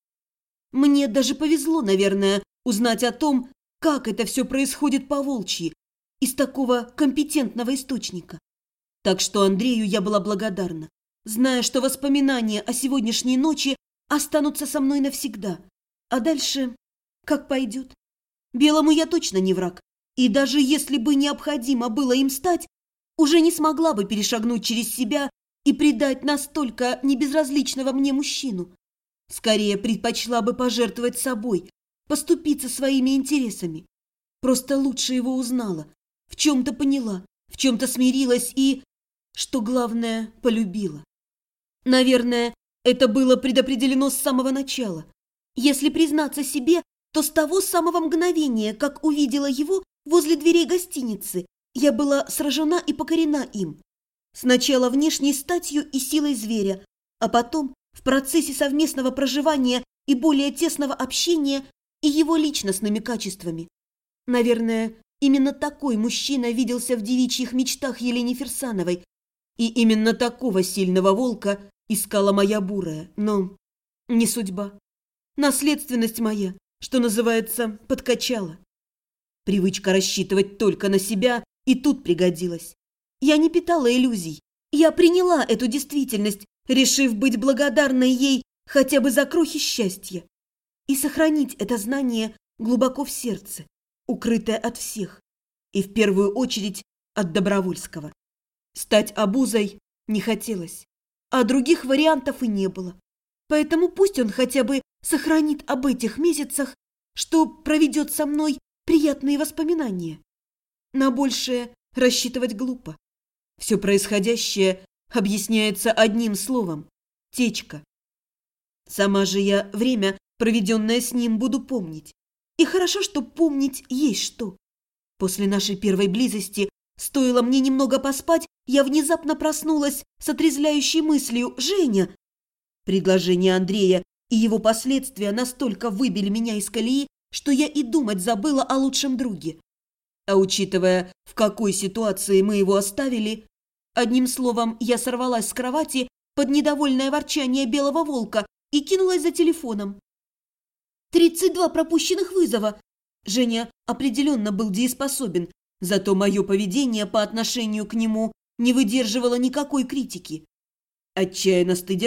Мне даже повезло, наверное, узнать о том, как это все происходит по-волчьи, из такого компетентного источника. Так что Андрею я была благодарна, зная, что воспоминания о сегодняшней ночи останутся со мной навсегда. А дальше как пойдет. Белому я точно не враг, и даже если бы необходимо было им стать, уже не смогла бы перешагнуть через себя и предать настолько небезразличного мне мужчину. Скорее предпочла бы пожертвовать собой, поступиться своими интересами. Просто лучше его узнала, в чем-то поняла, в чем-то смирилась и, что главное, полюбила. Наверное, это было предопределено с самого начала. Если признаться себе, то с того самого мгновения, как увидела его возле дверей гостиницы, я была сражена и покорена им. Сначала внешней статью и силой зверя, а потом в процессе совместного проживания и более тесного общения и его личностными качествами. Наверное, именно такой мужчина виделся в девичьих мечтах Елене Фирсановой, и именно такого сильного волка искала моя бурая, но не судьба. Наследственность моя, что называется, подкачала. Привычка рассчитывать только на себя и тут пригодилась. Я не питала иллюзий. Я приняла эту действительность, решив быть благодарной ей хотя бы за крохи счастья. И сохранить это знание глубоко в сердце, укрытое от всех. И в первую очередь от Добровольского. Стать обузой не хотелось, а других вариантов и не было. Поэтому пусть он хотя бы сохранит об этих месяцах, что проведет со мной приятные воспоминания. На большее рассчитывать глупо. Все происходящее объясняется одним словом – течка. Сама же я время, проведенное с ним, буду помнить. И хорошо, что помнить есть что. После нашей первой близости, стоило мне немного поспать, я внезапно проснулась с отрезвляющей мыслью «Женя!». Предложение Андрея и его последствия настолько выбили меня из колеи, что я и думать забыла о лучшем друге. А учитывая, в какой ситуации мы его оставили, одним словом, я сорвалась с кровати под недовольное ворчание белого волка и кинулась за телефоном. 32 пропущенных вызова. Женя определенно был дееспособен, зато мое поведение по отношению к нему не выдерживало никакой критики. Отчаянно стыдясь,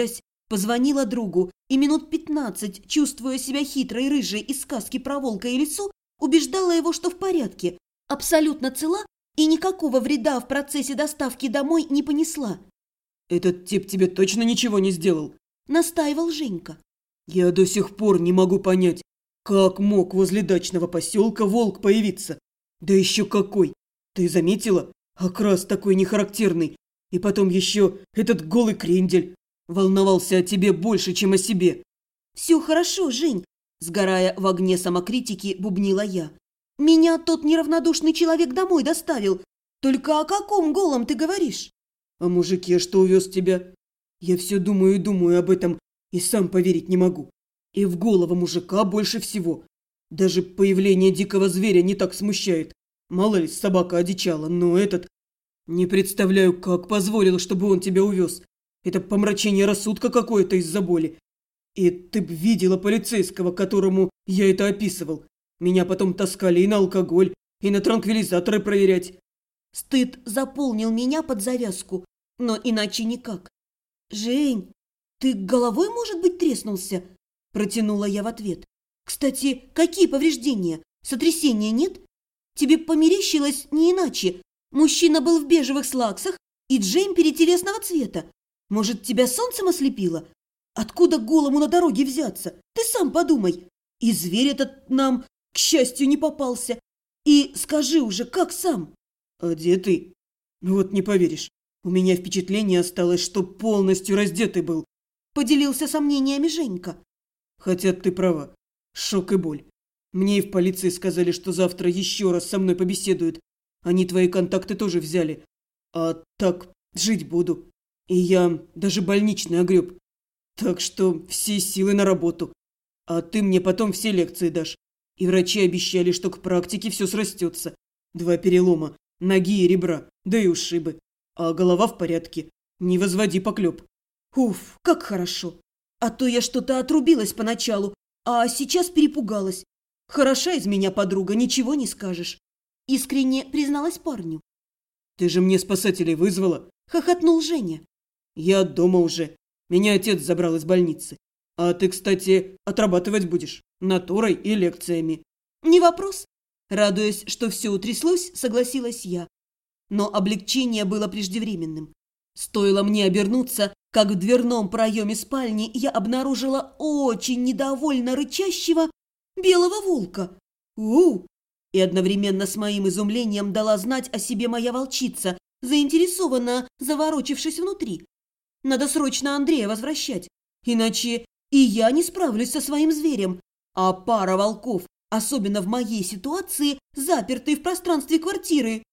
Позвонила другу и минут 15, чувствуя себя хитрой рыжей из сказки про волка и лису, убеждала его, что в порядке, абсолютно цела и никакого вреда в процессе доставки домой не понесла. «Этот тип тебе точно ничего не сделал?» – настаивал Женька. «Я до сих пор не могу понять, как мог возле дачного поселка волк появиться? Да еще какой! Ты заметила? Окрас такой нехарактерный. И потом еще этот голый крендель. Волновался о тебе больше, чем о себе». «Все хорошо, Жень», – сгорая в огне самокритики, бубнила я. «Меня тот неравнодушный человек домой доставил. Только о каком голом ты говоришь?» «О мужике, что увез тебя. Я все думаю и думаю об этом, и сам поверить не могу. И в голову мужика больше всего. Даже появление дикого зверя не так смущает. Мало ли, собака одичала, но этот... Не представляю, как позволил, чтобы он тебя увез. Это помрачение рассудка какое-то из-за боли. И ты б видела полицейского, которому я это описывал. Меня потом таскали и на алкоголь, и на транквилизаторы проверять». Стыд заполнил меня под завязку, но иначе никак. «Жень, ты головой, может быть, треснулся?» – протянула я в ответ. «Кстати, какие повреждения? Сотрясения нет? Тебе померещилось не иначе. Мужчина был в бежевых слаксах и джемпере телесного цвета. Может, тебя солнцем ослепило? Откуда голому на дороге взяться? Ты сам подумай. И зверь этот нам, к счастью, не попался. И скажи уже, как сам?» «Одетый? Вот не поверишь. У меня впечатление осталось, что полностью раздетый был», – поделился сомнениями Женька. «Хотя ты права. Шок и боль. Мне и в полиции сказали, что завтра еще раз со мной побеседуют. Они твои контакты тоже взяли. А так жить буду. И я даже больничный огреб. Так что все силы на работу. А ты мне потом все лекции дашь. И врачи обещали, что к практике все срастется. 2 перелома, ноги и ребра, да и ушибы. А голова в порядке. Не возводи поклеп». «Уф, как хорошо. А то я что-то отрубилась поначалу, а сейчас перепугалась. Хороша из меня подруга, ничего не скажешь», – искренне призналась парню. «Ты же мне спасателей вызвала?» – хохотнул Женя. «Я дома уже. Меня отец забрал из больницы. А ты, кстати, отрабатывать будешь натурой и лекциями». «Не вопрос». Радуясь, что все утряслось, согласилась я. Но облегчение было преждевременным. Стоило мне обернуться, как в дверном проеме спальни я обнаружила очень недовольно рычащего белого волка. «У!» И одновременно с моим изумлением дала знать о себе моя волчица, заинтересованно заворочившись внутри. «Надо срочно Андрея возвращать, иначе и я не справлюсь со своим зверем, а пара волков, особенно в моей ситуации, запертые в пространстве квартиры».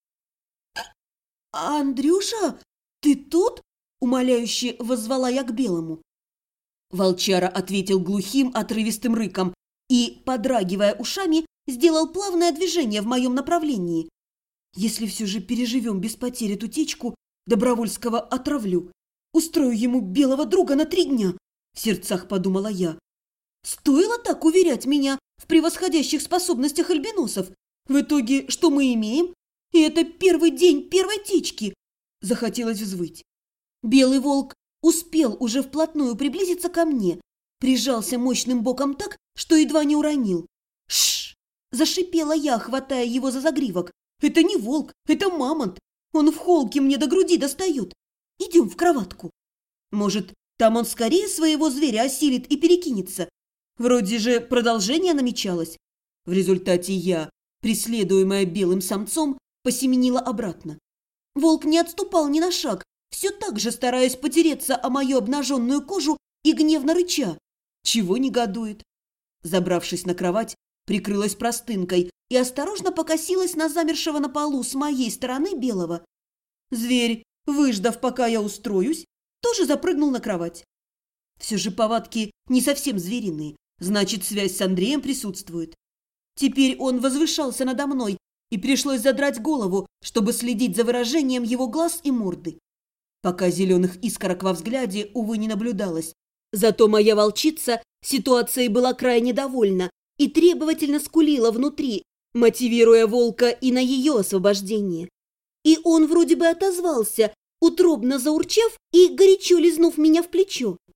«Андрюша, ты тут?» – умоляюще воззвала я к белому. Волчара ответил глухим, отрывистым рыком и, подрагивая ушами, сделал плавное движение в моем направлении. «Если все же переживем без потерь эту течку, Добровольского отравлю. Устрою ему белого друга на 3 дня», – в сердцах подумала я. Стоило так уверять меня в превосходящих способностях альбиносов. В итоге что мы имеем? И это первый день первой течки. Захотелось взвыть. Белый волк успел уже вплотную приблизиться ко мне, прижался мощным боком так, что едва не уронил. «Шш!» – зашипела я, хватая его за загривок. «Это не волк, это мамонт. Он в холке мне до груди достает. Идем в кроватку. Может, там он скорее своего зверя осилит и перекинется. Вроде же продолжение намечалось». В результате я, преследуемая белым самцом, посеменила обратно. Волк не отступал ни на шаг, все так же стараясь потереться о мою обнаженную кожу и гневно рыча. Чего негодует? Забравшись на кровать, прикрылась простынкой и осторожно покосилась на замершего на полу с моей стороны белого. Зверь, выждав, пока я устроюсь, тоже запрыгнул на кровать. Все же повадки не совсем звериные, значит, связь с Андреем присутствует. Теперь он возвышался надо мной, и пришлось задрать голову, чтобы следить за выражением его глаз и морды. Пока зеленых искорок во взгляде, увы, не наблюдалось. Зато моя волчица ситуацией была крайне довольна и требовательно скулила внутри, мотивируя волка и на ее освобождение. И он вроде бы отозвался, утробно заурчав и горячо лизнув меня в плечо.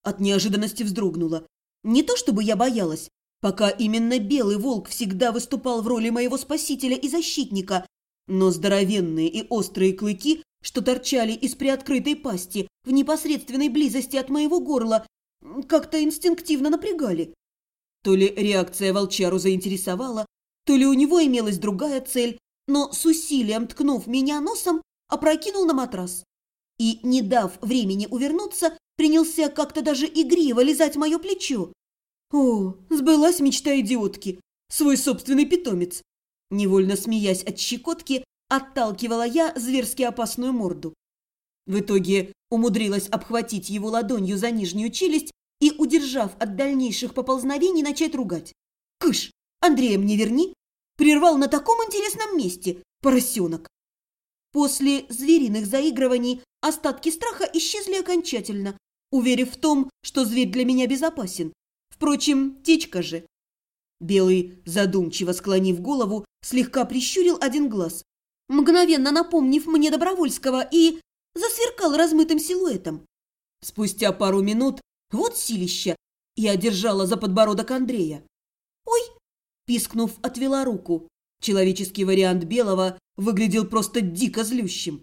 От неожиданности вздрогнула. Не то чтобы я боялась, пока именно белый волк всегда выступал в роли моего спасителя и защитника, но здоровенные и острые клыки, что торчали из приоткрытой пасти в непосредственной близости от моего горла, как-то инстинктивно напрягали. То ли реакция волчару заинтересовала, то ли у него имелась другая цель, но с усилием ткнув меня носом, опрокинул на матрас. И, не дав времени увернуться, принялся как-то даже игриво лизать мое плечо. О, сбылась мечта идиотки, свой собственный питомец. Невольно смеясь от щекотки, отталкивала я зверски опасную морду. В итоге умудрилась обхватить его ладонью за нижнюю челюсть и, удержав от дальнейших поползновений, начать ругать. «Кыш! Андрея мне верни!» Прервал на таком интересном месте, поросенок. После звериных заигрываний остатки страха исчезли окончательно, уверив в том, что зверь для меня безопасен. Впрочем, птичка же. Белый, задумчиво склонив голову, слегка прищурил один глаз, мгновенно напомнив мне Добровольского, и засверкал размытым силуэтом. Спустя пару минут, вот силища, я держала за подбородок Андрея. «Ой!» – пискнув, отвела руку. Человеческий вариант белого выглядел просто дико злющим.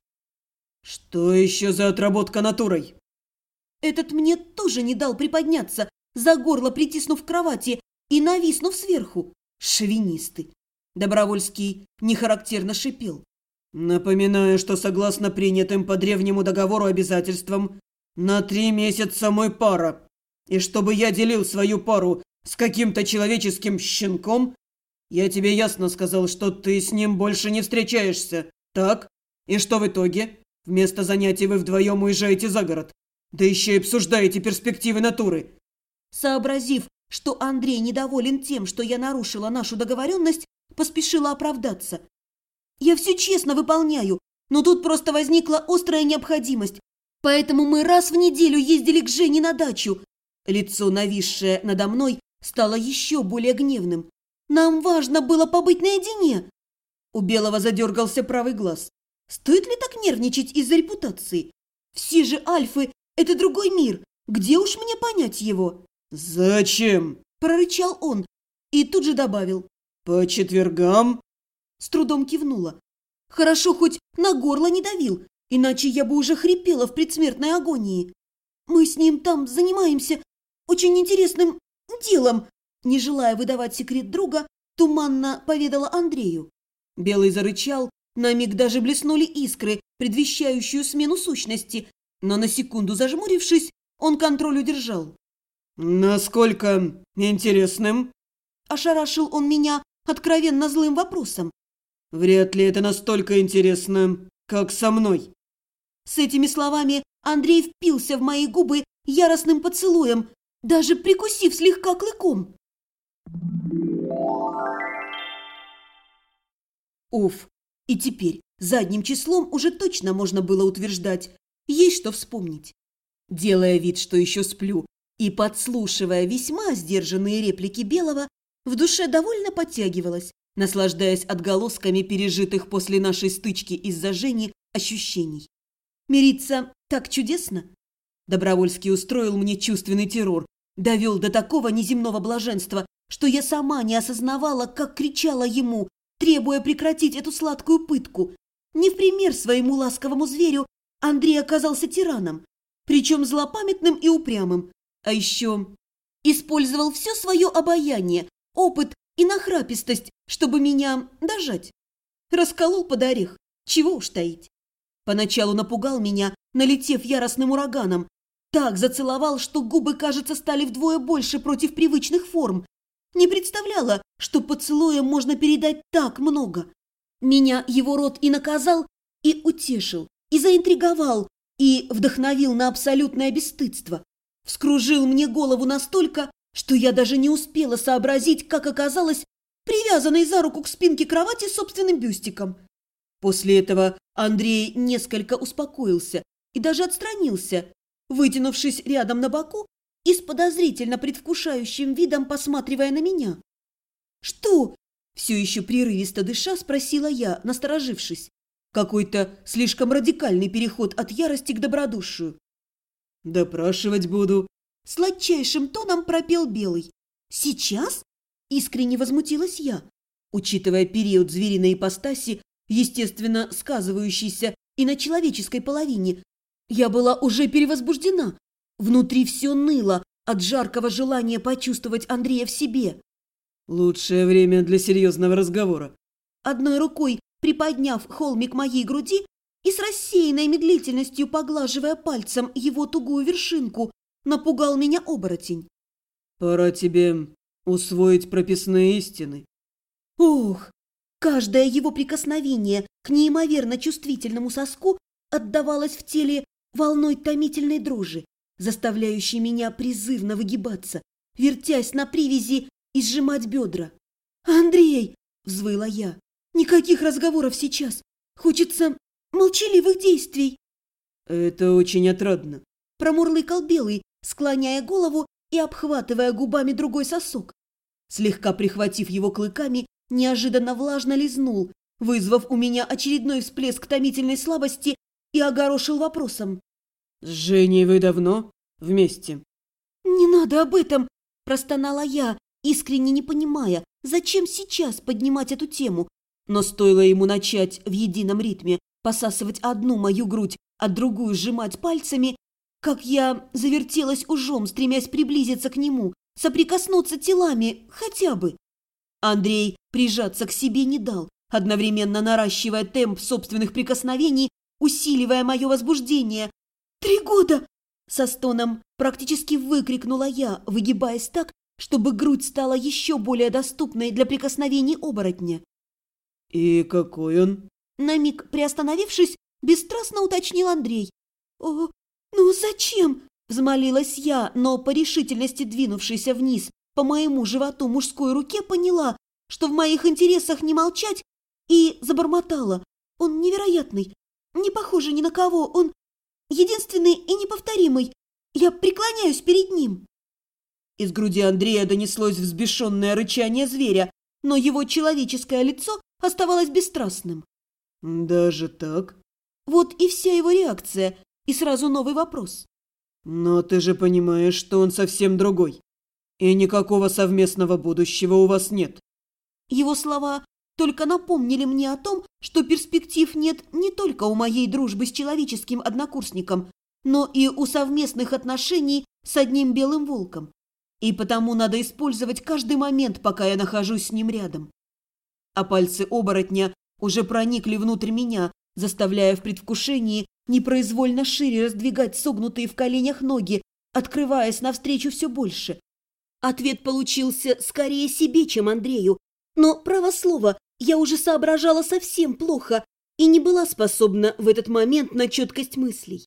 «Что еще за отработка натурой?» Этот мне тоже не дал приподняться, за горло притиснув к кровати и нависнув сверху. Шовинисты. Добровольский нехарактерно шипел. «Напоминаю, что согласно принятым по древнему договору обязательствам, на 3 месяца мой пара. И чтобы я делил свою пару с каким-то человеческим щенком, я тебе ясно сказал, что ты с ним больше не встречаешься, так? И что в итоге? Вместо занятий вы вдвоем уезжаете за город. Да еще и обсуждаете перспективы натуры». Сообразив, что Андрей недоволен тем, что я нарушила нашу договоренность, поспешила оправдаться. «Я все честно выполняю, но тут просто возникла острая необходимость. Поэтому мы раз в неделю ездили к Жене на дачу». Лицо, нависшее надо мной, стало еще более гневным. «Нам важно было побыть наедине». У Белого задергался правый глаз. Стоит ли так нервничать из-за репутации? Все же альфы – это другой мир. Где уж мне понять его? «Зачем?» – прорычал он и тут же добавил. «По четвергам?» С трудом кивнула. Хорошо, хоть на горло не давил, иначе я бы уже хрипела в предсмертной агонии. Мы с ним там занимаемся очень интересным делом. Не желая выдавать секрет друга, туманно поведала Андрею. Белый зарычал, на миг даже блеснули искры, предвещающую смену сущности, но на секунду зажмурившись, он контроль удержал. «Насколько интересным?» Ошарашил он меня откровенно злым вопросом. «Вряд ли это настолько интересно, как со мной». С этими словами Андрей впился в мои губы яростным поцелуем, даже прикусив слегка клыком. Уф, и теперь задним числом уже точно можно было утверждать, есть что вспомнить. Делая вид, что еще сплю, и подслушивая весьма сдержанные реплики Белого, в душе довольно подтягивалась, наслаждаясь отголосками пережитых после нашей стычки из-за Жени ощущений. Мириться так чудесно. Добровольский устроил мне чувственный террор, довел до такого неземного блаженства, что я сама не осознавала, как кричала ему, требуя прекратить эту сладкую пытку. Не в пример своему ласковому зверю Андрей оказался тираном, причем злопамятным и упрямым, а еще использовал все свое обаяние, опыт и нахрапистость, чтобы меня дожать. Расколол под орех, чего уж таить. Поначалу напугал меня, налетев яростным ураганом, так зацеловал, что губы, кажется, стали вдвое больше против привычных форм. Не представляла, что поцелуем можно передать так много. Меня его рот и наказал, и утешил, и заинтриговал, и вдохновил на абсолютное бесстыдство. Вскружил мне голову настолько, что я даже не успела сообразить, как оказалась привязанной за руку к спинке кровати собственным бюстиком. После этого Андрей несколько успокоился и даже отстранился, вытянувшись рядом на боку и с подозрительно предвкушающим видом посматривая на меня. «Что?» – все еще прерывисто дыша спросила я, насторожившись. Какой-то слишком радикальный переход от ярости к добродушию. «Допрашивать буду», Сладчайшим тоном пропел Белый. «Сейчас?» – искренне возмутилась я, учитывая период звериной ипостаси, естественно, сказывающийся и на человеческой половине. Я была уже перевозбуждена. Внутри все ныло от жаркого желания почувствовать Андрея в себе. «Лучшее время для серьезного разговора». Одной рукой приподняв холмик моей груди и с рассеянной медлительностью поглаживая пальцем его тугую вершинку, напугал меня оборотень. «Пора тебе усвоить прописные истины». Ох! Каждое его прикосновение к неимоверно чувствительному соску отдавалось в теле волной томительной дрожи, заставляющей меня призывно выгибаться, вертясь на привязи и сжимать бедра. «Андрей!» – взвыла я. «Никаких разговоров сейчас! Хочется молчаливых действий!» «Это очень отрадно», – промурлыкал Белый, склоняя голову и обхватывая губами другой сосок. Слегка прихватив его клыками, неожиданно влажно лизнул, вызвав у меня очередной всплеск томительной слабости, и огорошил вопросом. «С Женей вы давно вместе?» «Не надо об этом!» – простонала я, искренне не понимая, зачем сейчас поднимать эту тему. Но стоило ему начать в едином ритме посасывать одну мою грудь, а другую сжимать пальцами, как я завертелась ужом, стремясь приблизиться к нему, соприкоснуться телами хотя бы. Андрей прижаться к себе не дал, одновременно наращивая темп собственных прикосновений, усиливая мое возбуждение. «3 года!» – со стоном практически выкрикнула я, выгибаясь так, чтобы грудь стала еще более доступной для прикосновений оборотня. «И какой он?» На миг приостановившись, бесстрастно уточнил Андрей. «О, ну зачем?» – взмолилась я, но по решительности двинувшейся вниз по моему животу мужской руке поняла, что в моих интересах не молчать, и забормотала. «Он невероятный, не похожий ни на кого, он единственный и неповторимый. Я преклоняюсь перед ним». Из груди Андрея донеслось взбешенное рычание зверя, но его человеческое лицо оставалось бесстрастным. «Даже так?» Вот и вся его реакция, и сразу новый вопрос. «Но ты же понимаешь, что он совсем другой, и никакого совместного будущего у вас нет». Его слова только напомнили мне о том, что перспектив нет не только у моей дружбы с человеческим однокурсником, но и у совместных отношений с одним белым волком. И потому надо использовать каждый момент, пока я нахожусь с ним рядом. А пальцы оборотня уже проникли внутрь меня, заставляя в предвкушении непроизвольно шире раздвигать согнутые в коленях ноги, открываясь навстречу все больше. Ответ получился скорее себе, чем Андрею, но, право слово, я уже соображала совсем плохо и не была способна в этот момент на четкость мыслей.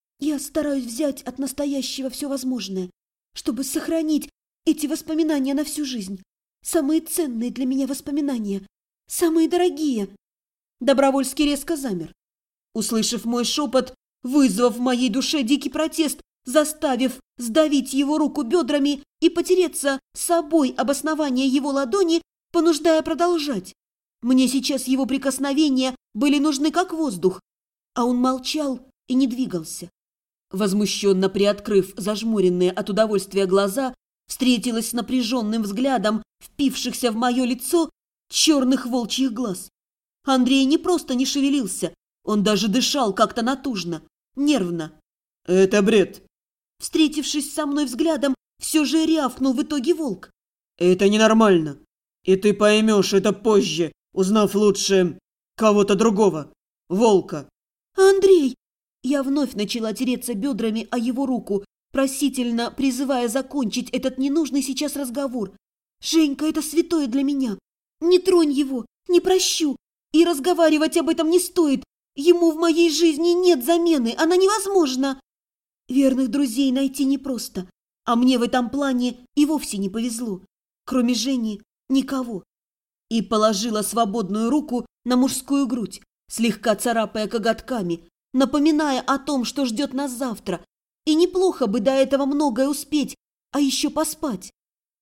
Я стараюсь взять от настоящего все возможное, чтобы сохранить эти воспоминания на всю жизнь. Самые ценные для меня воспоминания, самые дорогие. Добровольский резко замер. Услышав мой шепот, вызвав в моей душе дикий протест, заставив сдавить его руку бедрами и потереться собой об основание его ладони, понуждая продолжать. Мне сейчас его прикосновения были нужны как воздух, а он молчал и не двигался. Возмущенно приоткрыв зажмуренные от удовольствия глаза, встретилась с напряженным взглядом впившихся в мое лицо черных волчьих глаз. Андрей не просто не шевелился, он даже дышал как-то натужно, нервно. «Это бред!» Встретившись со мной взглядом, все же рявкнул в итоге волк. «Это ненормально, и ты поймешь это позже, узнав лучше кого-то другого, волка». «Андрей!» Я вновь начала тереться бедрами о его руку, просительно призывая закончить этот ненужный сейчас разговор. «Женька, это святое для меня. Не тронь его, не прощу. И разговаривать об этом не стоит. Ему в моей жизни нет замены, она невозможна. Верных друзей найти непросто, а мне в этом плане и вовсе не повезло. Кроме Жени, никого». И положила свободную руку на мужскую грудь, слегка царапая коготками, напоминая о том, что ждет нас завтра. И неплохо бы до этого многое успеть, а еще поспать.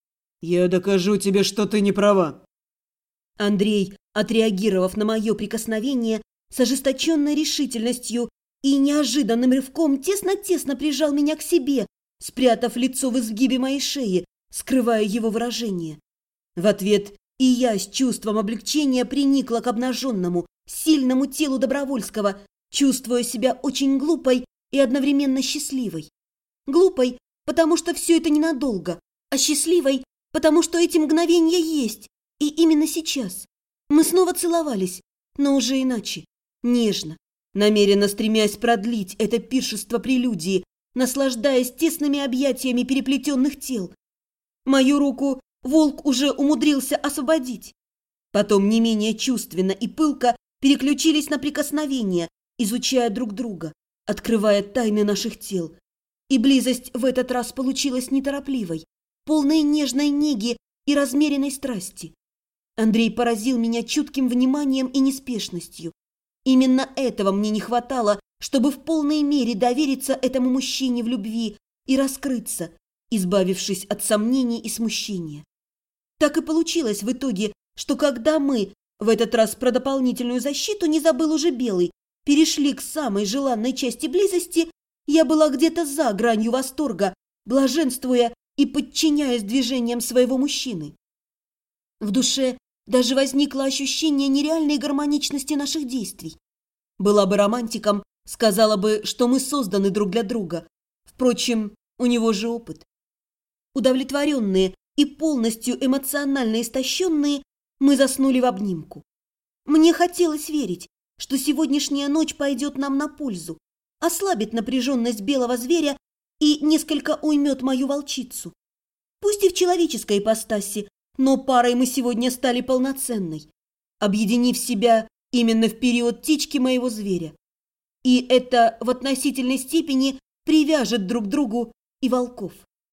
«Я докажу тебе, что ты не права». Андрей, отреагировав на мое прикосновение, с ожесточенной решительностью и неожиданным рывком тесно-тесно прижал меня к себе, спрятав лицо в изгибе моей шеи, скрывая его выражение. В ответ и я с чувством облегчения приникла к обнаженному, сильному телу Добровольского, чувствуя себя очень глупой и одновременно счастливой. Глупой, потому что все это ненадолго, а счастливой, потому что эти мгновения есть, и именно сейчас. Мы снова целовались, но уже иначе, нежно, намеренно стремясь продлить это пиршество прелюдии, наслаждаясь тесными объятиями переплетенных тел. Мою руку волк уже умудрился освободить. Потом не менее чувственно и пылко переключились на прикосновения, изучая друг друга, открывая тайны наших тел. И близость в этот раз получилась неторопливой, полной нежной неги и размеренной страсти. Андрей поразил меня чутким вниманием и неспешностью. Именно этого мне не хватало, чтобы в полной мере довериться этому мужчине в любви и раскрыться, избавившись от сомнений и смущения. Так и получилось в итоге, что когда мы, в этот раз про дополнительную защиту не забыл уже Белый, перешли к самой желанной части близости, я была где-то за гранью восторга, блаженствуя и подчиняясь движениям своего мужчины. В душе даже возникло ощущение нереальной гармоничности наших действий. Была бы романтиком, сказала бы, что мы созданы друг для друга. Впрочем, у него же опыт. Удовлетворенные и полностью эмоционально истощенные, мы заснули в обнимку. Мне хотелось верить, что сегодняшняя ночь пойдет нам на пользу, ослабит напряженность белого зверя и несколько уймет мою волчицу. Пусть и в человеческой ипостаси, но парой мы сегодня стали полноценной, объединив себя именно в период течки моего зверя. И это в относительной степени привяжет друг к другу и волков.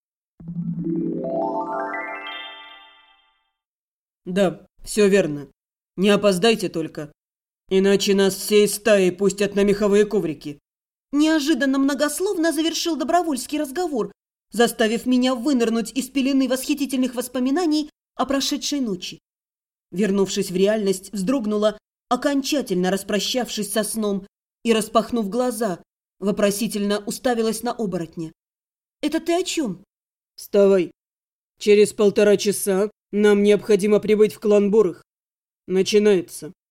Да, все верно. Не опоздайте только. Иначе нас всей стаей пустят на меховые коврики. Неожиданно многословно завершил Добровольский разговор, заставив меня вынырнуть из пелены восхитительных воспоминаний о прошедшей ночи. Вернувшись в реальность, вздрогнула, окончательно распрощавшись со сном и, распахнув глаза, вопросительно уставилась на оборотня. «Это ты о чем?» Вставай. Через 1,5 часа нам необходимо прибыть в клан Бурых. Начинается.